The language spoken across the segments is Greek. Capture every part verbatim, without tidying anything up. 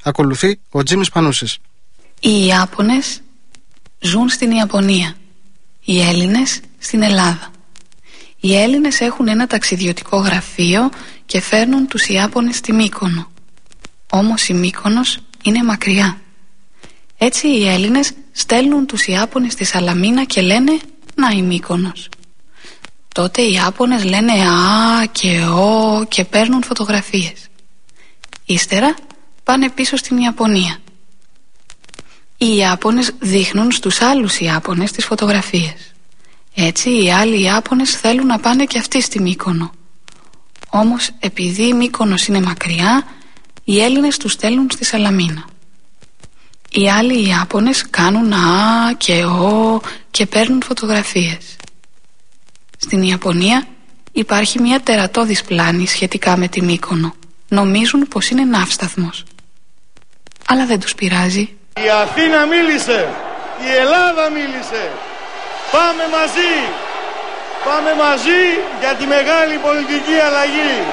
Ακολουθεί ο Τζίμις Πανούσης. Οι Ιάπωνες ζουν στην Ιαπωνία, οι Έλληνες στην Ελλάδα. Οι Έλληνες έχουν ένα ταξιδιωτικό γραφείο και φέρνουν τους Ιάπωνες στη Μύκονο. Όμως η Μύκονος είναι μακριά. Έτσι οι Έλληνες στέλνουν τους Ιάπωνες στη Σαλαμίνα και λένε «Να η Μύκονος». Τότε οι Ιάπωνες λένε «Α» και «Ω» και παίρνουν φωτογραφίες. Ύστερα πάνε πίσω στην Ιαπωνία. Οι Ιάπωνες δείχνουν στους άλλους Ιάπωνες τις φωτογραφίες. Έτσι οι άλλοι Ιάπωνες θέλουν να πάνε και αυτοί στη Μύκονο. Όμως επειδή η Μύκονος είναι μακριά, οι Έλληνες τους στέλνουν στη Σαλαμίνα. Οι άλλοι Ιάπωνες κάνουν «Α» και «Ω» και παίρνουν φωτογραφίες. Στην Ιαπωνία υπάρχει μια τερατώδης πλάνη σχετικά με τη Μύκονο. Νομίζουν πως είναι ναύσταθμος. Αλλά δεν τους πειράζει. Η Αθήνα μίλησε, η Ελλάδα μίλησε. Πάμε μαζί, πάμε μαζί για τη μεγάλη πολιτική αλλαγή.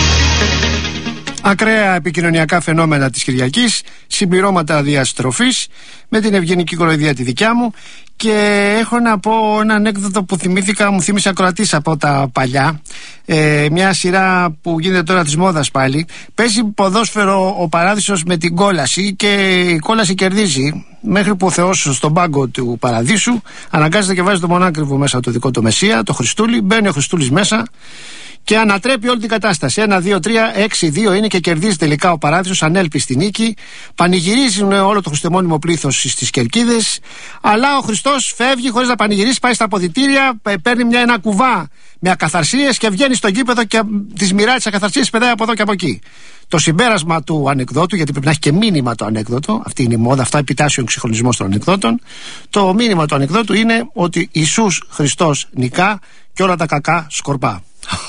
Ακραία επικοινωνιακά φαινόμενα της Κυριακής, συμπληρώματα διαστροφής με την ευγενική κοροϊδία τη δικιά μου. Και έχω να πω ένα ανέκδοτο που θυμήθηκα, μου θύμισε ακροατής από τα παλιά. ε, Μια σειρά που γίνεται τώρα της μόδας πάλι. Παίζει ποδόσφαιρο ο Παράδεισος με την κόλαση και η κόλαση κερδίζει, μέχρι που ο Θεός στον πάγκο του Παραδείσου αναγκάζεται και βάζει το μονάκριβο μέσα το δικό του Μεσσία, το Χριστούλη. Μπαίνει ο Χριστούλης μέσα και ανατρέπει όλη την κατάσταση. Ένα, δύο, τρία, έξι, δύο είναι και κερδίζει τελικά ο Παράδεισος, ανέλπιστη νίκη. Πανηγυρίζουν όλο το χριστεμόνιμο πλήθος στις κερκίδες. Αλλά ο Χριστός φεύγει χωρίς να πανηγυρίσει, πάει στα αποδυτήρια, παίρνει μια, ένα κουβά με ακαθαρσίες και βγαίνει στο γήπεδο και τις μοιράζει τις ακαθαρσίες, πεδάει από εδώ και από εκεί. Το συμπέρασμα του ανεκδότου, γιατί πρέπει να έχει και μήνυμα το ανέκδοτο, αυτή είναι η μόδα, αυτά επιτάσσει ο εξυγχρονισμός των ανεκδότων. Το μήνυμα του ανεκδότου είναι ότι Ιησούς Χριστός νικά και όλα τα κακά σκορπά.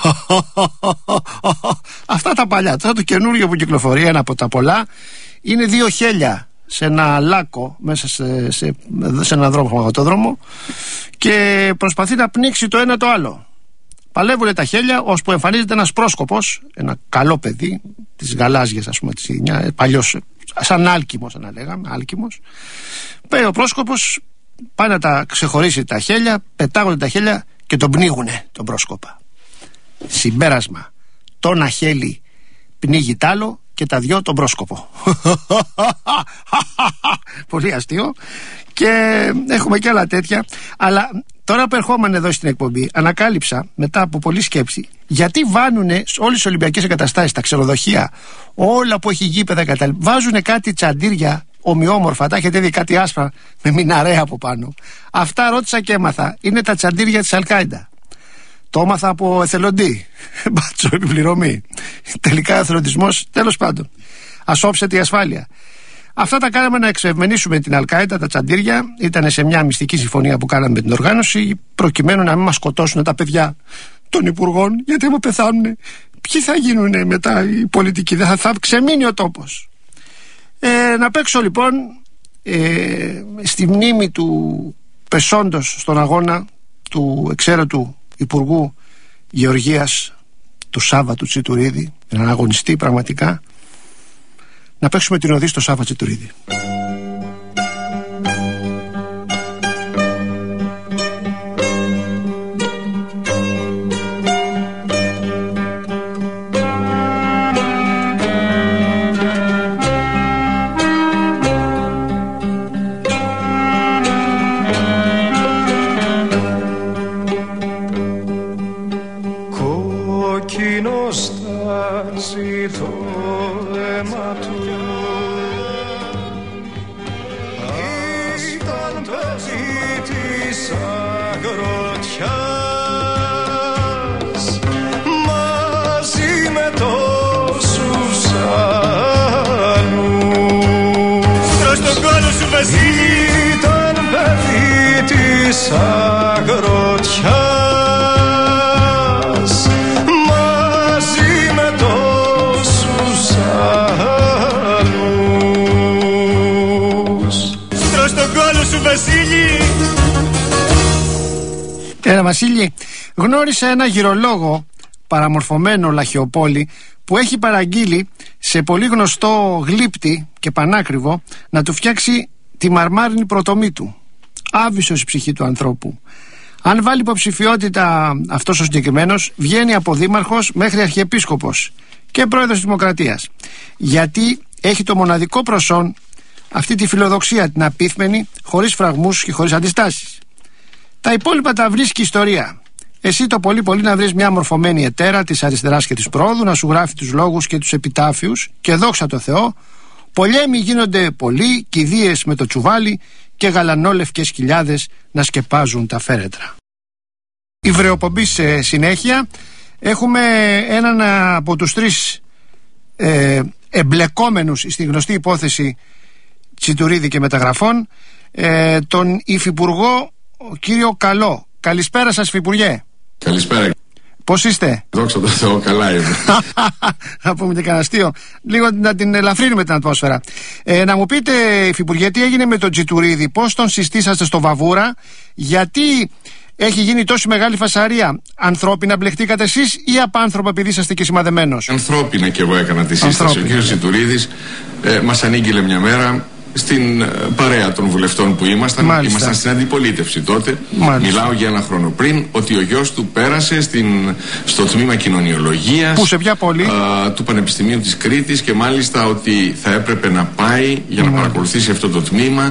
Αυτά τα παλιά. Τώρα το καινούργιο που κυκλοφορεί, ένα από τα πολλά, είναι δύο χέλια σε ένα λάκκο μέσα σε, σε, σε έναν δρόμο, χωματόδρομο, και προσπαθεί να πνίξει το ένα το άλλο. Παλεύουν τα χέλια, ώσπου εμφανίζεται ένας πρόσκοπος, ένα καλό παιδί της γαλάζιας, ας πούμε, της, παλιός, σαν άλκημος, να λέγαμε, άλκημος. Πάει ο πρόσκοπος, πάει να τα ξεχωρίσει τα χέλια, πετάγονται τα χέλια και τον πνίγουνε τον πρόσκοπα. Συμπέρασμα: το ένα χέλι πνίγει τ' άλλο και τα δυο τον πρόσκοπο. Πολύ αστείο. Και έχουμε και άλλα τέτοια. Αλλά τώρα που ερχόμαστε εδώ στην εκπομπή, ανακάλυψα μετά από πολλή σκέψη γιατί βάνουνε όλες τις Ολυμπιακές εγκαταστάσεις, τα ξενοδοχεία, όλα που έχει γήπεδα κατα... βάζουνε κάτι τσαντήρια ομοιόμορφα. Τα έχετε δει, κάτι άσπρα με μιναρέα από πάνω. Αυτά ρώτησα και έμαθα. Είναι τα τσαντήρια της Αλκάιντα. Το έμαθα από εθελοντή. Μπάτσο, επιπληρωμή. Τελικά εθελοντισμός, τέλος πάντων. Ασόψεται η ασφάλεια. Αυτά τα κάναμε να εξευμενήσουμε την Αλκάιντα, τα τσαντήρια. Ήταν σε μια μυστική συμφωνία που κάναμε με την οργάνωση, προκειμένου να μην μας σκοτώσουν τα παιδιά των υπουργών. Γιατί άμα πεθάνουν, ποιοι θα γίνουν μετά οι πολιτικοί, δεν θα, θα ξεμείνει ο τόπος. Ε, να παίξω λοιπόν ε, στη μνήμη του πεσόντος στον αγώνα του εξαίρετου Υπουργού Γεωργίας, του Σάββα του Τσιτουρίδη, έναν αγωνιστή πραγματικά, να παίξουμε την οδή στο Σάββα Τσιτουρίδη. Ήταν παιδί της αγροτιάς, μαζί με τόσους άλλους. Στρως τον κόλο σου, Βασίλη. Ένα Βασίλη, γνώρισε ένα γυρολόγο παραμορφωμένο Λαχιοπόλη που έχει παραγγείλει σε πολύ γνωστό γλύπτη και πανάκριβο να του φτιάξει τη μαρμάρινη πρωτομή του. Άβυσσος η ψυχή του ανθρώπου. Αν βάλει υποψηφιότητα αυτός ο συγκεκριμένος, βγαίνει από δήμαρχος μέχρι αρχιεπίσκοπος και πρόεδρος της Δημοκρατίας. Γιατί έχει το μοναδικό προσόν αυτή τη φιλοδοξία, την απίθμενη, χωρίς φραγμούς και χωρίς αντιστάσεις. Τα υπόλοιπα τα βρίσκει ιστορία. Εσύ το πολύ πολύ να βρεις μια μορφωμένη εταίρα της αριστεράς και της πρόοδου, να σου γράφει τους λόγους και τους επιτάφιους, και δόξα τω Θεώ, πολέμοι γίνονται πολλοί, κηδείες με το τσουβάλι και γαλανόλευκες χιλιάδες να σκεπάζουν τα φέρετρα. Η βρεοπομπή σε συνέχεια. Έχουμε έναν από τους τρεις ε, εμπλεκόμενους στη γνωστή υπόθεση Τσιτουρίδη και μεταγραφών, ε, τον υφυπουργό κύριο Καλό. Καλησπέρα σας, υφυπουργέ. Καλησπέρα. Πώς είστε? Δόξα τω Θεώ, καλά είμαι. Να πούμε και κανένα αστείο. Λίγο να την ελαφρύνουμε την ατμόσφαιρα. Ε, να μου πείτε, υφυπουργέ, τι έγινε με τον Τσιτουρίδη, πώς τον συστήσατε στο Βαβούρα, γιατί έχει γίνει τόση μεγάλη φασαρία? Ανθρώπινα μπλεχτήκατε εσείς ή απάνθρωπα επειδή είσαστε και σημαδεμένος? Ανθρώπινα κι εγώ έκανα τη σύσταση. Ανθρώπινα. Ο κύριος Τσιτουρίδης ε, μας ανήγγειλε μια μέρα στην παρέα των βουλευτών που ήμασταν. Μάλιστα. Ήμασταν στην αντιπολίτευση τότε. Μάλιστα. Μιλάω για ένα χρόνο πριν, ότι ο γιος του πέρασε στην, στο τμήμα κοινωνιολογίας. Πού, σε ποια πόλη? Α, του Πανεπιστημίου της Κρήτης, και μάλιστα ότι θα έπρεπε να πάει για να Μάλιστα. παρακολουθήσει αυτό το τμήμα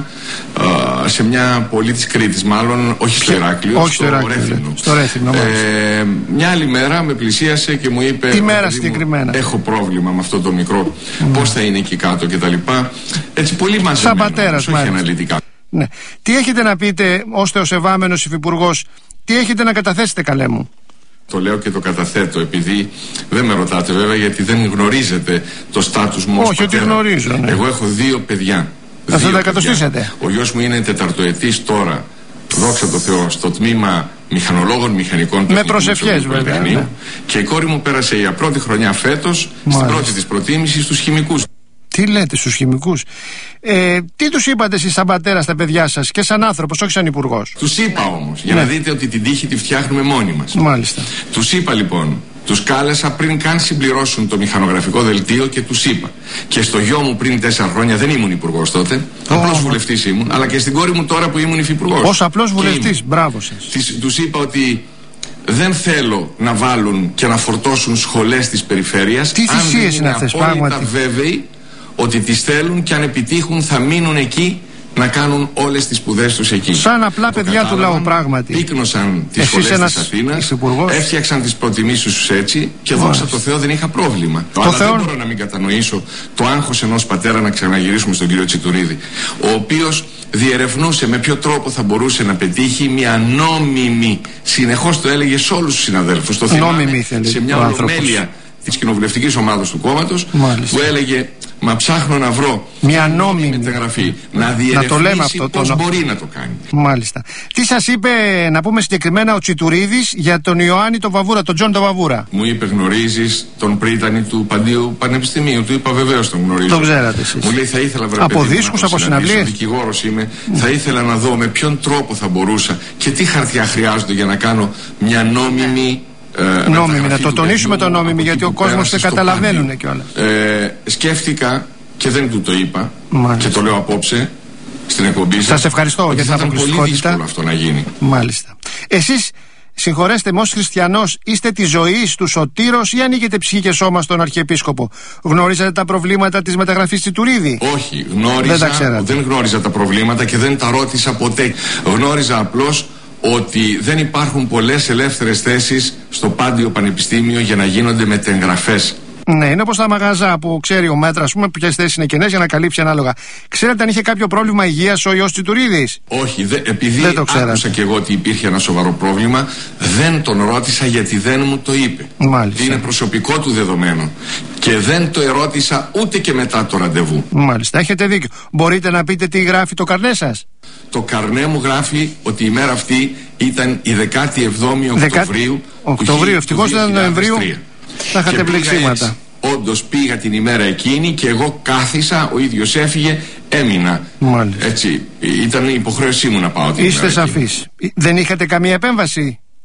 α, σε μια πόλη της Κρήτης, μάλλον όχι στο Ηράκλειο, όχι στο, στο Ρέθυμνο. Στο Ρέθυμνο ε, μια άλλη μέρα με πλησίασε και μου είπε: τι μέρα συγκεκριμένα? Έχω πρόβλημα με αυτό το μικρό. Mm. Πώς θα είναι εκεί κάτω κτλ. Έτσι πολύ μαζεμένο. Σαν πατέρας, όχι αναλυτικά. Ναι. Τι έχετε να πείτε ως θεοσεβάμενος υφυπουργός, τι έχετε να καταθέσετε, καλέ μου? Το λέω και το καταθέτω, επειδή δεν με ρωτάτε βέβαια, γιατί δεν γνωρίζετε το στάτους μου ως όχι, πατέρα. ότι γνωρίζω, ναι. Εγώ έχω δύο παιδιά. Θα δύο τα κατοστήσετε. Ο γιος μου είναι τεταρτοετής τώρα, δόξα τω Θεώ, στο τμήμα μηχανολόγων μηχανικών με προσευχές βέβαια, ναι. Και η κόρη μου πέρασε για πρώτη χρονιά φέτος, Μάλιστα. στην πρώτη της προτίμηση στους χημικούς. Τι λέτε, στους χημικούς? Ε, τι τους είπατε εσείς σαν πατέρα στα παιδιά σας και σαν άνθρωπος, όχι σαν υπουργός? Τους είπα όμως, για ναι. να δείτε ότι την τύχη τη φτιάχνουμε μόνοι μας. Μάλιστα. Τους είπα λοιπόν, τους κάλεσα πριν καν συμπληρώσουν το μηχανογραφικό δελτίο και τους είπα. Και στο γιο μου πριν τέσσερα χρόνια, δεν ήμουν υπουργός τότε, oh. απλός βουλευτής ήμουν, αλλά και στην κόρη μου τώρα που ήμουν υφυπουργός. Ως απλός βουλευτής, μπράβο σας. Τους είπα ότι δεν θέλω να βάλουν και να φορτώσουν σχολές της περιφέρειας. Τι θυσίες είναι αυτές, πράγματι? Βέβαιοι ότι τις θέλουν, και αν επιτύχουν θα μείνουν εκεί να κάνουν όλες τις σπουδές τους εκεί. Σαν απλά παιδιά του λαού, πράγματι. Πύκνωσαν τις σχολές της Αθήνας, έφτιαξαν τις προτιμήσεις τους έτσι, και δόξα τω Θεώ δεν είχα πρόβλημα. Το Αλλά Θεό... δεν μπορώ να μην κατανοήσω το άγχος ενός πατέρα, να ξαναγυρίσουμε στον κύριο Τσιτουρίδη, ο οποίος διερευνούσε με ποιο τρόπο θα μπορούσε να πετύχει μια νόμιμη, συνεχώς το έλεγε σε όλους τους συναδέλφους, το θυμάμαι, σε μια ολομέλεια της κοινοβουλευτικής ομάδας του κόμματος, που έλεγε: μα ψάχνω να βρω μια νόμιμη μεταγραφή, να διερευνήσει πώς το... μπορεί να το κάνει. Μάλιστα. Τι σας είπε, να πούμε συγκεκριμένα, ο Τσιτουρίδης για τον Ιωάννη τον Βαβούρα, τον Τζον τον Βαβούρα? Μου είπε: γνωρίζεις τον πρίτανη του Παντίου Πανεπιστημίου? Του είπα: βεβαίως τον γνωρίζω. Τον ξέρατε εσείς? Μου λέει: θα ήθελα, βρε από δίσκους, από συναυλίες. Δικηγόρος είμαι. Mm. Θα ήθελα να δω με ποιον τρόπο θα μπορούσα και τι χαρτιά χρειάζονται για να κάνω μια νόμιμη. Ε, νόμιμη, να το τονίσουμε το νόμιμη, γιατί ο κόσμος δεν καταλαβαίνουν κιόλας. Ε, σκέφτηκα και δεν του το είπα. Μάλιστα. Και το λέω απόψε στην εκπομπή σας. Σας ευχαριστώ για την αποκλειστικότητα. Ήταν πολύ δύσκολο αυτό να γίνει. Μάλιστα. Εσείς, συγχωρέστε με, ως χριστιανός, είστε τη ζωή του Σωτήρος ή ανοίγετε ψυχή και σώμα στον Αρχιεπίσκοπο? Γνωρίζατε τα προβλήματα της μεταγραφής Τσιτουρίδη? Όχι, γνώριζα, δεν, δεν γνώριζα τα προβλήματα και δεν τα ρώτησα ποτέ. Γνώριζα απλώς ότι δεν υπάρχουν πολλές ελεύθερες θέσεις στο Πάντιο Πανεπιστήμιο για να γίνονται μετεγγραφές. Ναι, είναι όπως τα μαγαζά που ξέρει ο μέτρα, ας πούμε, ποιες θέσεις είναι κενές για να καλύψει ανάλογα. Ξέρετε αν είχε κάποιο πρόβλημα υγείας ο ιός Τσιτουρίδης? Όχι, δε, επειδή δεν το άκουσα και εγώ ότι υπήρχε ένα σοβαρό πρόβλημα, δεν τον ρώτησα, γιατί δεν μου το είπε. Μάλιστα. Είναι προσωπικό του δεδομένο. Και δεν το ερώτησα ούτε και μετά το ραντεβού. Μάλιστα, έχετε δίκιο. Μπορείτε να πείτε τι γράφει το καρνέ σας? Το καρνέ μου γράφει ότι η μέρα αυτή ήταν η δεκάτη εβδόμη Οκτωβρίου. Οκτωβρίου, ευτυχώς δεν ήταν Νοεμβρίου. Θα είχατε πλεξίματα. Όντως πήγα την ημέρα εκείνη και εγώ κάθισα, ο ίδιος έφυγε, έμεινα. Μάλιστα. Έτσι, ήταν η υποχρέωσή μου να πάω την Είστε ημέρα σαφείς. Δεν είχατε καμία επέμβαση?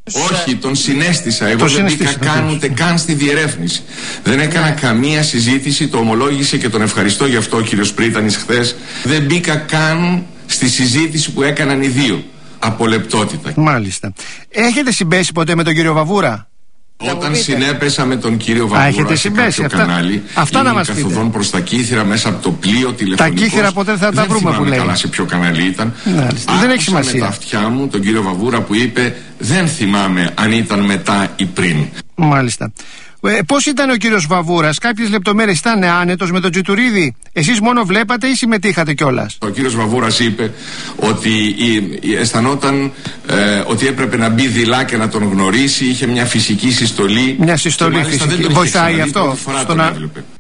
Όχι, τον συνέστησα. Εγώ το δεν μπήκα καν ούτε καν στη διερεύνηση. Δεν έκανα καμία συζήτηση, το ομολόγησε και τον ευχαριστώ γι' αυτό ο κύριος Πρίτανης χθες. Δεν μπήκα καν στη συζήτηση που έκαναν οι δύο. Από λεπτότητα. Μάλιστα. Έχετε συμπέσει ποτέ με τον κύριο Βαβούρα? Όταν συνέπεσα με τον κύριο Βαβούρα σε κάποιο αυτά, κανάλι, αυτά να μας καθοδόν προς τα Κύθυρα μέσα από το πλοίο τηλεφωνικός. Τα Κύθυρα ποτέ θα τα βρούμε που λέει. Καλά σε ποιο κανάλι ήταν. Δεν έχει σημασία. Με τα αυτιά μου τον κύριο Βαβούρα που είπε δεν θυμάμαι αν ήταν μετά ή πριν. Μάλιστα. Ε, πώς ήταν ο κύριος Βαβούρας? Κάποιες λεπτομέρειες, ήταν άνετος με τον Τσιτουρίδη? Εσείς μόνο βλέπατε ή συμμετείχατε κιόλας? Ο κύριος Βαβούρας είπε ότι η, η, αισθανόταν ε, ότι έπρεπε να μπει δειλά και να τον γνωρίσει. Είχε μια φυσική συστολή. Μια συστολή φυσική. Βοηθάει αυτό? Στο να...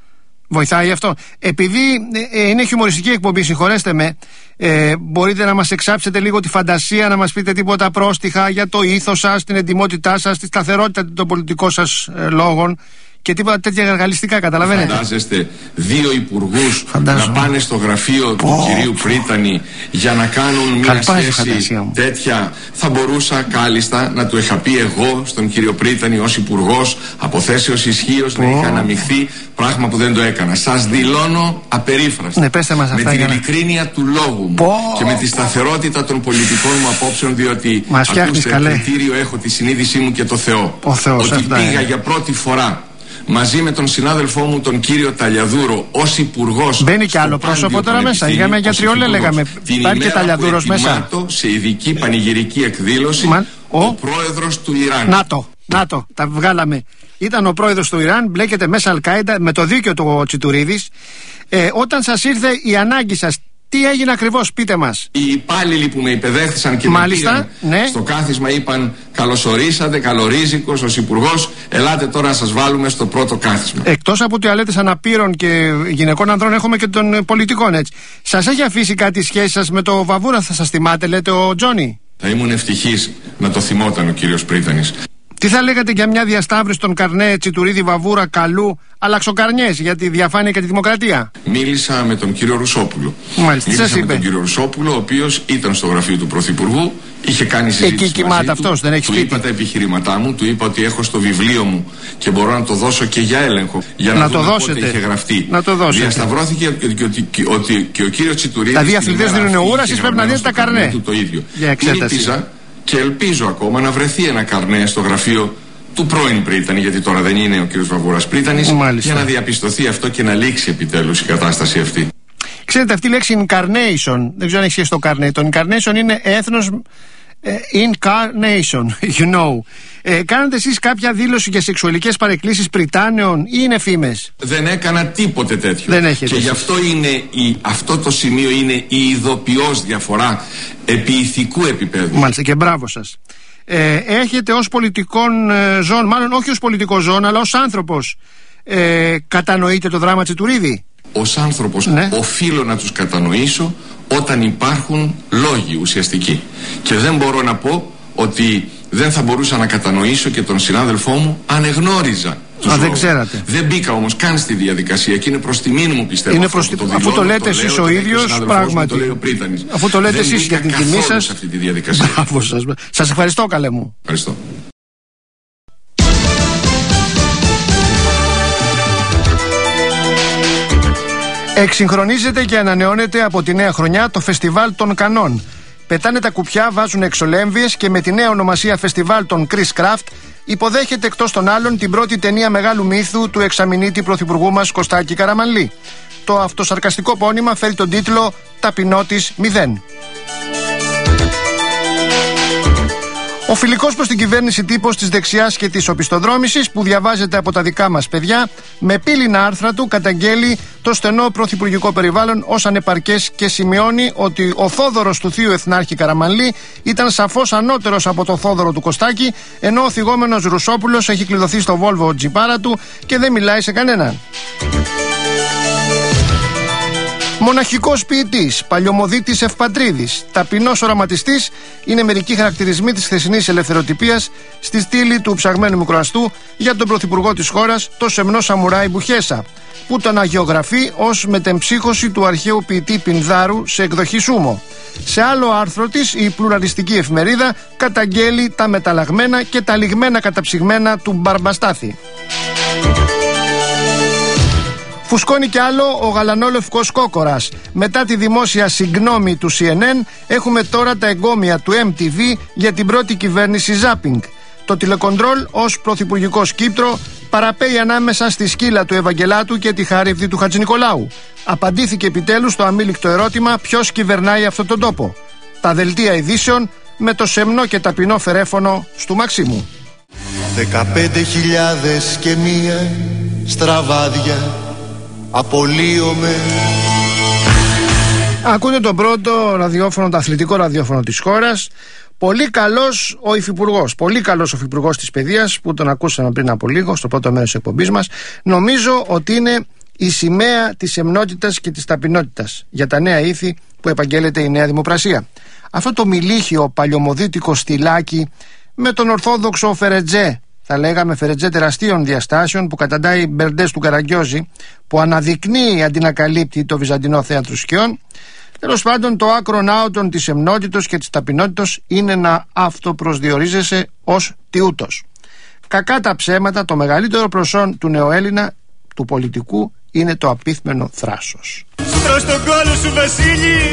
Βοηθάει αυτό. Επειδή ε, είναι χιουμοριστική εκπομπή, συγχωρέστε με, ε, μπορείτε να μας εξάψετε λίγο τη φαντασία, να μας πείτε τίποτα πρόστιχα για το ήθος σας, την εντιμότητά σας, τη σταθερότητα των πολιτικών σας ε, λόγων και τίποτα τέτοια εργαλιστικά, καταλαβαίνετε? Φαντάζεστε δύο υπουργούς να πάνε στο γραφείο του oh. κυρίου Πρίτανη για να κάνουν μια σχέση τέτοια? Θα μπορούσα κάλλιστα να του είχα πει εγώ στον κύριο Πρίτανη ως υπουργός από θέσεως ισχύως oh. να είχα αναμειχθεί, πράγμα που δεν το έκανα. Σας δηλώνω απερίφραστα ναι, πέστε μας με αυτά την για... ειλικρίνεια του λόγου μου oh. και με τη σταθερότητα των πολιτικών μου απόψεων, διότι ακούστε, κριτήριο έχω τη συνείδησή μου και το Θεό. Ο Θεός, ότι πήγα είναι. για πρώτη φορά μαζί με τον συνάδελφό μου τον κύριο Ταλιαδούρο ως υπουργός. Μπαίνει κι άλλο πρόσωπο τώρα μέσα. Είχαμε για τριόλε, λέγαμε. Υπάρχει και Ταλιαδούρος μέσα. Σε ειδική πανηγυρική εκδήλωση Μα... ο... ο πρόεδρος του Ιράν. Να το, να το, τα βγάλαμε. Ήταν ο πρόεδρος του Ιράν, μπλέκεται μέσα Αλ-Κάιντα με το δίκιο του Τσιτουρίδης. Ε, όταν σας ήρθε η ανάγκη σας, τι έγινε ακριβώς, πείτε μας? Οι υπάλληλοι που με υπεδέχθησαν και Μάλιστα, με πήγαν ναι. στο κάθισμα είπαν καλωσορίσατε, καλορίζικος ως υπουργός, ελάτε τώρα να σας βάλουμε στο πρώτο κάθισμα. Εκτός από τουαλέτες αναπήρων και γυναικών ανδρών έχουμε και των πολιτικών, έτσι. Σας έχει αφήσει κάτι σχέση σας με το Βαβούρα, θα σας θυμάται, λέτε, ο Τζόνι? Θα ήμουν ευτυχής να το θυμόταν ο κύριος Πρίτανης. Τι θα λέγατε για μια διασταύρωση των Καρνέ, Τσιτουρίδη, Βαβούρα, Καλού, αλλαξοκαρνιές για τη διαφάνεια και τη δημοκρατία? Μίλησα με τον κύριο Ρουσόπουλο. Μάλιστα, Μίλησα με είπε? τον κύριο Ρουσόπουλο, ο οποίος ήταν στο γραφείο του Πρωθυπουργού, είχε κάνει συζήτηση. Εκεί κοιμάται αυτός, δεν έχει του σπίτι. Του είπα τα επιχειρήματά μου, του είπα ότι έχω στο βιβλίο μου και μπορώ να το δώσω και για έλεγχο. Για να, να δούμε το δώσετε. Πότε είχε γραφτεί. Να το δώσετε. Διασταυρώθηκε ότι και ο κύριος Τσιτουρίδης. Τα δύο αθλητές δίνουν ουρά, εσείς πρέπει να δίνετε τα καρνέ. Το ίδιο. Για εξέταση. Και ελπίζω ακόμα να βρεθεί ένα καρνέ στο γραφείο του πρώην Πρίτανη, γιατί τώρα δεν είναι ο κύριος Βαβούρας Πρίτανης, για να διαπιστωθεί αυτό και να λήξει επιτέλους η κατάσταση αυτή. Ξέρετε, αυτή η λέξη incarnation, δεν ξέρω αν έχει σχέση το καρνέ. Το incarnation είναι έθνος. Ε, incarnation, you know. Ε, κάνετε εσείς κάποια δήλωση για σεξουαλικές παρεκκλήσεις Πριτάνεων ή είναι φήμες? Δεν έκανα τίποτε τέτοιο. Δεν έχετε. Και γι' αυτό, είναι η, αυτό το σημείο είναι η ειδοποιώς διαφορά επί ηθικού επίπεδου. Μάλιστα, και μπράβο σας. Ε, έχετε ως πολιτικών ε, ζώων, μάλλον όχι ως πολιτικό ζώων, αλλά ως άνθρωπος, ε, κατανοείτε το δράμα Τσιτουρίδη? Ως άνθρωπος ναι. οφείλω να τους κατανοήσω όταν υπάρχουν λόγοι ουσιαστικοί. Και δεν μπορώ να πω ότι δεν θα μπορούσα να κατανοήσω και τον συνάδελφό μου αν εγνώριζα τους Α, δεν λόγους. ξέρατε. Δεν μπήκα όμως καν στη διαδικασία και είναι προς τιμή μου, πιστεύω. Είναι προς... το Αφού το λέτε εσείς ο ίδιος, πράγματι. Το λέει ο Πρίτανης. Αφού το λέτε εσείς για την τιμή σας. Σε αυτή τη διαδικασία. Μπράβο σας. Σας ευχαριστώ, καλέ μου. Ευχαριστώ. Εξυγχρονίζεται και ανανεώνεται από τη νέα χρονιά το Φεστιβάλ των Κανών. Πετάνε τα κουπιά, βάζουν εξολέμβιες και με τη νέα ονομασία Φεστιβάλ των Chris Craft υποδέχεται εκτός των άλλων την πρώτη ταινία μεγάλου μύθου του εξαμηνίτη πρωθυπουργού μας Κωστάκη Καραμανλή. Το αυτοσαρκαστικό πόνημα φέρει τον τίτλο «Ταπεινότης μηδέν». Ο φιλικός προς την κυβέρνηση τύπος της δεξιάς και της οπισθοδρόμησης που διαβάζεται από τα δικά μας παιδιά με πύληνα άρθρα του καταγγέλει το στενό πρωθυπουργικό περιβάλλον ως ανεπαρκές και σημειώνει ότι ο Θόδωρος του θείου Εθνάρχη Καραμανλή ήταν σαφώς ανώτερος από το Θόδωρο του Κωστάκη, ενώ ο θυγόμενος Ρουσόπουλος έχει κλειδωθεί στο Βόλβο τζιπάρα του και δεν μιλάει σε κανέναν. Μοναχικός ποιητής, παλιωμοδίτης Ευπατρίδης, ταπεινός οραματιστής είναι μερικοί χαρακτηρισμοί της χθεσινής ελευθεροτυπίας στη στήλη του ψαγμένου μικροαστού για τον πρωθυπουργό της χώρας, το σεμνό Σαμουράι Μπουχέσα, που τον αγιογραφεί ως μετεμψύχωση του αρχαίου ποιητή Πινδάρου σε εκδοχή Σούμο. Σε άλλο άρθρο της, η πλουραλιστική εφημερίδα καταγγέλει τα μεταλλαγμένα και τα λιγμένα καταψυγμένα του Μπαρμπαστάθη. Φουσκώνει κι άλλο ο γαλανόλευκος κόκορας. Μετά τη δημόσια συγγνώμη του σι εν εν, έχουμε τώρα τα εγκόμια του εμ τι βι για την πρώτη κυβέρνηση Ζάπινγκ. Το τηλεκοντρόλ ως πρωθυπουργικό σκύπτρο παραπέει ανάμεσα στη σκύλα του Ευαγγελάτου και τη χάριβδη του Χατζηνικολάου. Απαντήθηκε επιτέλους το αμήλικτο ερώτημα ποιος κυβερνάει αυτόν τον τόπο. Τα δελτία ειδήσεων με το σεμνό και ταπεινό φερέφωνο στου Μαξίμου. Δεκαπέντε χιλιάδες και μία στραβάδια απολύομαι. Ακούτε το πρώτο ραδιόφωνο, το αθλητικό ραδιόφωνο της χώρας. Πολύ καλός ο υφυπουργός, πολύ καλός ο υφυπουργός της παιδείας που τον ακούσαμε πριν από λίγο στο πρώτο μέρος της εκπομπής μας. Νομίζω ότι είναι η σημαία της σεμνότητας και της ταπεινότητας για τα νέα ήθη που επαγγέλλεται η Νέα Δημοπρασία. Αυτό το μιλίχιο παλιωμοδίτικο στυλάκι με τον ορθόδοξο Φερετζέ, θα λέγαμε Φερετζέ τεραστίων διαστάσεων, που καταντάει μπερντές του Καραγκιόζη, που αναδεικνύει αντί να καλύπτει το βυζαντινό θέατρο σκιών. Τέλος πάντων, το άκρον άωτον της εμνότητος και της ταπεινότητος είναι να αυτοπροσδιορίζεσαι ως τιούτος. Κακά τα ψέματα, το μεγαλύτερο προσόν του νεοέλληνα, του πολιτικού, είναι το απίθμενο θράσος. Στρώ στον κόλο σου, Βασίλη!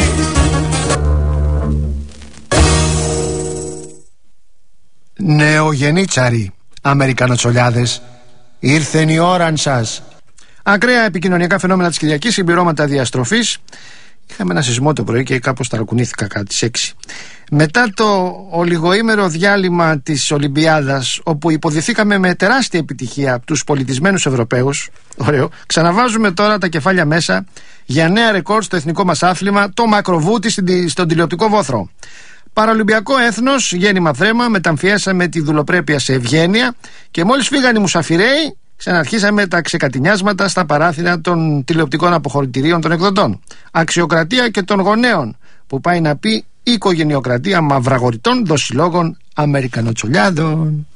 Νεογενίτσαροι, Αμερικανοτσολιάδες, ήρθεν η ώραν σας. Ακραία επικοινωνιακά φαινόμενα της Κυριακής, συμπληρώματα διαστροφής. Είχαμε ένα σεισμό το πρωί και κάπως ταρακουνήθηκα κατά τις έξι. Μετά το ολιγοήμερο διάλειμμα της Ολυμπιάδας, όπου υποδηθήκαμε με τεράστια επιτυχία τους πολιτισμένους Ευρωπαίους, ωραίο, ξαναβάζουμε τώρα τα κεφάλια μέσα για νέα ρεκόρ στο εθνικό μας άθλημα, το μακροβούτι στον τηλεοπτικό βόθρο. Παραολυμπιακό έθνος, γέννημα θρέμα, μεταμφιέσαμε τη δουλοπρέπεια σε ευγένεια και μόλις φύγαν οι μουσαφιρέοι, ξαναρχίσαμε τα ξεκατηνιάσματα στα παράθυρα των τηλεοπτικών αποχωρητηρίων των εκδοτών. Αξιοκρατία και των γονέων, που πάει να πει οικογενειοκρατία μαυραγοριτών δοσιλόγων Αμερικανοτσολιάδων.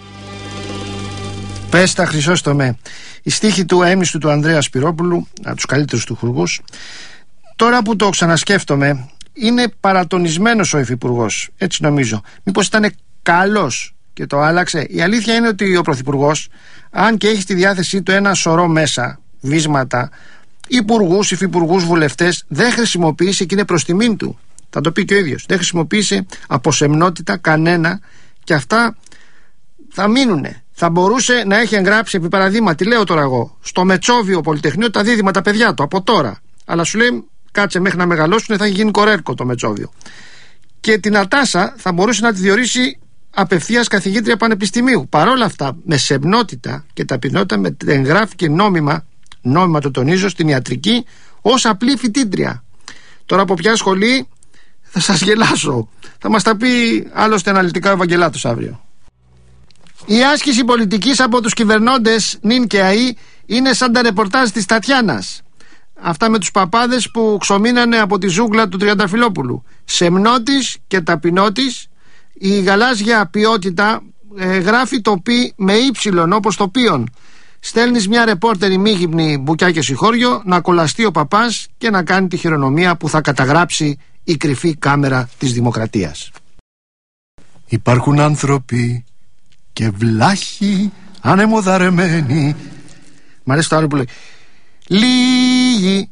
Πες τα, Χρυσόστομε. Η στίχη του αέμιστου του Ανδρέα Σπυρόπουλου, από τους καλύτερους του χουργούς. Τώρα που το ξανασκέφτομαι, είναι παρατονισμένος ο υφυπουργός, έτσι νομίζω. Μήπως ήταν καλός και το άλλαξε? Η αλήθεια είναι ότι ο πρωθυπουργός, αν και έχει στη διάθεσή του ένα σωρό μέσα, βίσματα, υπουργούς, υφυπουργούς, βουλευτές, δεν χρησιμοποίησε, και είναι προς τιμήν του, θα το πει και ο ίδιος, δεν χρησιμοποίησε από σεμνότητα κανένα, και αυτά θα μείνουνε. Θα μπορούσε να έχει εγγράψει, επί παραδείγματι, λέω τώρα εγώ, στο Μετσόβιο Πολυτεχνείο τα δίδυμα τα παιδιά του από τώρα, αλλά σου λέει κάτσε μέχρι να μεγαλώσουν, θα έχει γίνει κορέρκο το Μετσόβιο. Και την Ατάσα θα μπορούσε να τη διορίσει απευθείας καθηγήτρια πανεπιστημίου. Παρόλα αυτά, με σεμνότητα και ταπεινότητα, με εγγράφει και νόμιμα, νόμιμα το τονίζω, στην ιατρική ως απλή φοιτήτρια. Τώρα από ποια σχολή θα σας γελάσω. Θα μας τα πει άλλωστε αναλυτικά ο Ευαγγελάτος αύριο. Η άσκηση πολιτικής από τους κυβερνώντες νυν και αΐ είναι σαν τα ρεπορτάζ της Τατιάνας. Αυτά με τους παπάδες που ξομείνανε από τη ζούγκλα του Τριανταφυλόπουλου. Σεμνότης και ταπεινότης. Η γαλάζια ποιότητα ε, γράφει το πι με ύψιλον, όπως το πίον. Στέλνεις μια ρεπόρτερ ημίγυμνη μπουκιά και συγχώριο να κολλαστεί ο παπάς και να κάνει τη χειρονομία που θα καταγράψει η κρυφή κάμερα της δημοκρατίας. Υπάρχουν άνθρωποι και βλάχοι ανεμοδαρεμένοι. Μ' αρέσει το άλλο που λέει. Λίγοι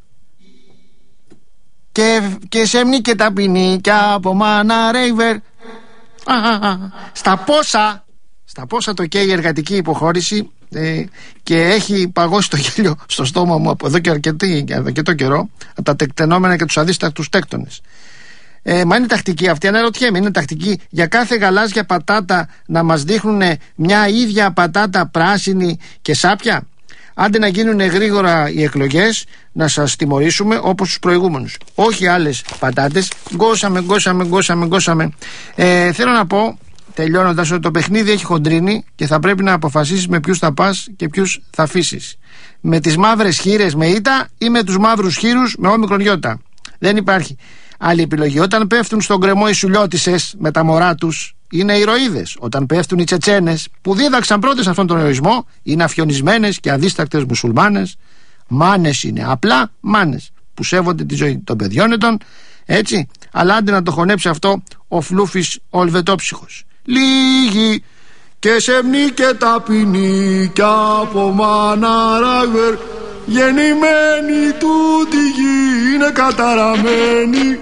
και, και σεμνή και ταπεινή και από μάνα ρέιβερ. Στα πόσα Στα πόσα το καίει η εργατική υποχώρηση, ε, και έχει παγώσει το γέλιο στο στόμα μου από εδώ και αρκετή, αρκετό καιρό, από τα τεκτενόμενα και τους αδίστακτους τέκτονες. Ε, μα είναι τακτική αυτή, αναρωτιέμαι, είναι τακτική για κάθε γαλάζια πατάτα να μας δείχνουν μια ίδια πατάτα πράσινη και σάπια? Άντε να γίνουν γρήγορα οι εκλογές, να σας τιμωρήσουμε όπως τους προηγούμενους. Όχι άλλες πατάτες. Γκώσαμε, γκώσαμε, γκώσαμε, γκώσαμε. Ε, θέλω να πω, τελειώνοντας, ότι το παιχνίδι έχει χοντρίνει και θα πρέπει να αποφασίσεις με ποιους θα πας και ποιους θα αφήσεις. Με τις μαύρες χείρες με ήττα ή με τους μαύρους χείρους με όμικρον γιώτα. Δεν υπάρχει άλλη επιλογή. Όταν πέφτουν στον γκρεμό οι σουλιώτισσες με τα μωρά τους, είναι ηρωίδες. Όταν πέφτουν οι Τσετσένες που δίδαξαν πρώτες αυτόν τον ηρωισμό, είναι αφιονισμένες και αδίστακτες μουσουλμάνες. Μάνες είναι, απλά μάνες που σέβονται τη ζωή των παιδιών ετών, έτσι. Αλλά άντε να το χωνέψει αυτό ο Φλούφης ο Ολβετόψυχος. Λίγοι και σεμνή και ταπεινή κι από μαναράγερ γεννημένοι του τη γη είναι καταραμένοι.